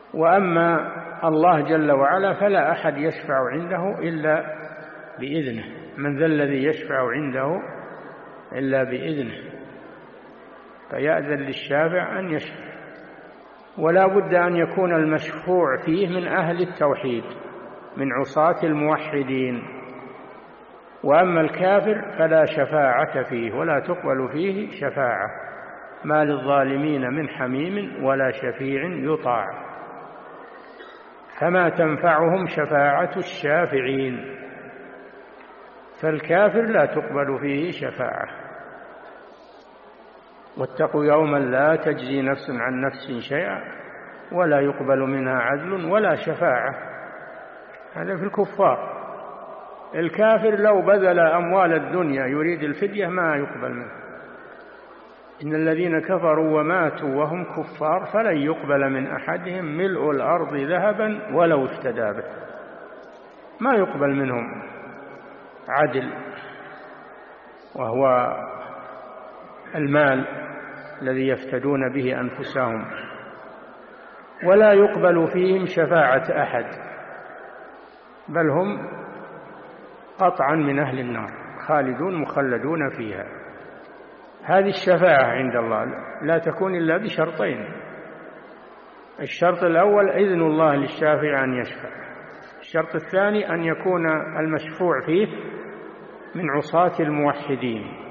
وأما الله جل وعلا فلا أحد يشفع عنده إلا بإذنه. من ذا الذي يشفع عنده إلا بإذنه، فيأذن للشافع أن يشفع. ولا بد أن يكون المشفوع فيه من أهل التوحيد، من عصاة الموحدين. وأما الكافر فلا شفاعة فيه ولا تقبل فيه شفاعة، ما للظالمين من حميم ولا شفيع يطاع، فما تنفعهم شفاعة الشافعين. فالكافر لا تقبل فيه شفاعة. واتقوا يوما لا تجزي نفس عن نفس شيئا ولا يقبل منها عدل ولا شفاعة. هذا في الكفار. الكافر لو بذل أموال الدنيا يريد الفدية ما يقبل منه. إن الذين كفروا وماتوا وهم كفار فلن يقبل من أحدهم ملء الأرض ذهبا ولو افتدى به. ما يقبل منهم عدل، وهو المال الذي يفتدون به أنفسهم. ولا يقبل فيهم شفاعة أحد، بل هم قطعا من أهل النار، خالدون مخلدون فيها. هذه الشفاعة عند الله لا تكون إلا بشرطين. الشرط الأول إذن الله للشافع أن يشفع. الشرط الثاني أن يكون المشفوع فيه من عصاة الموحدين.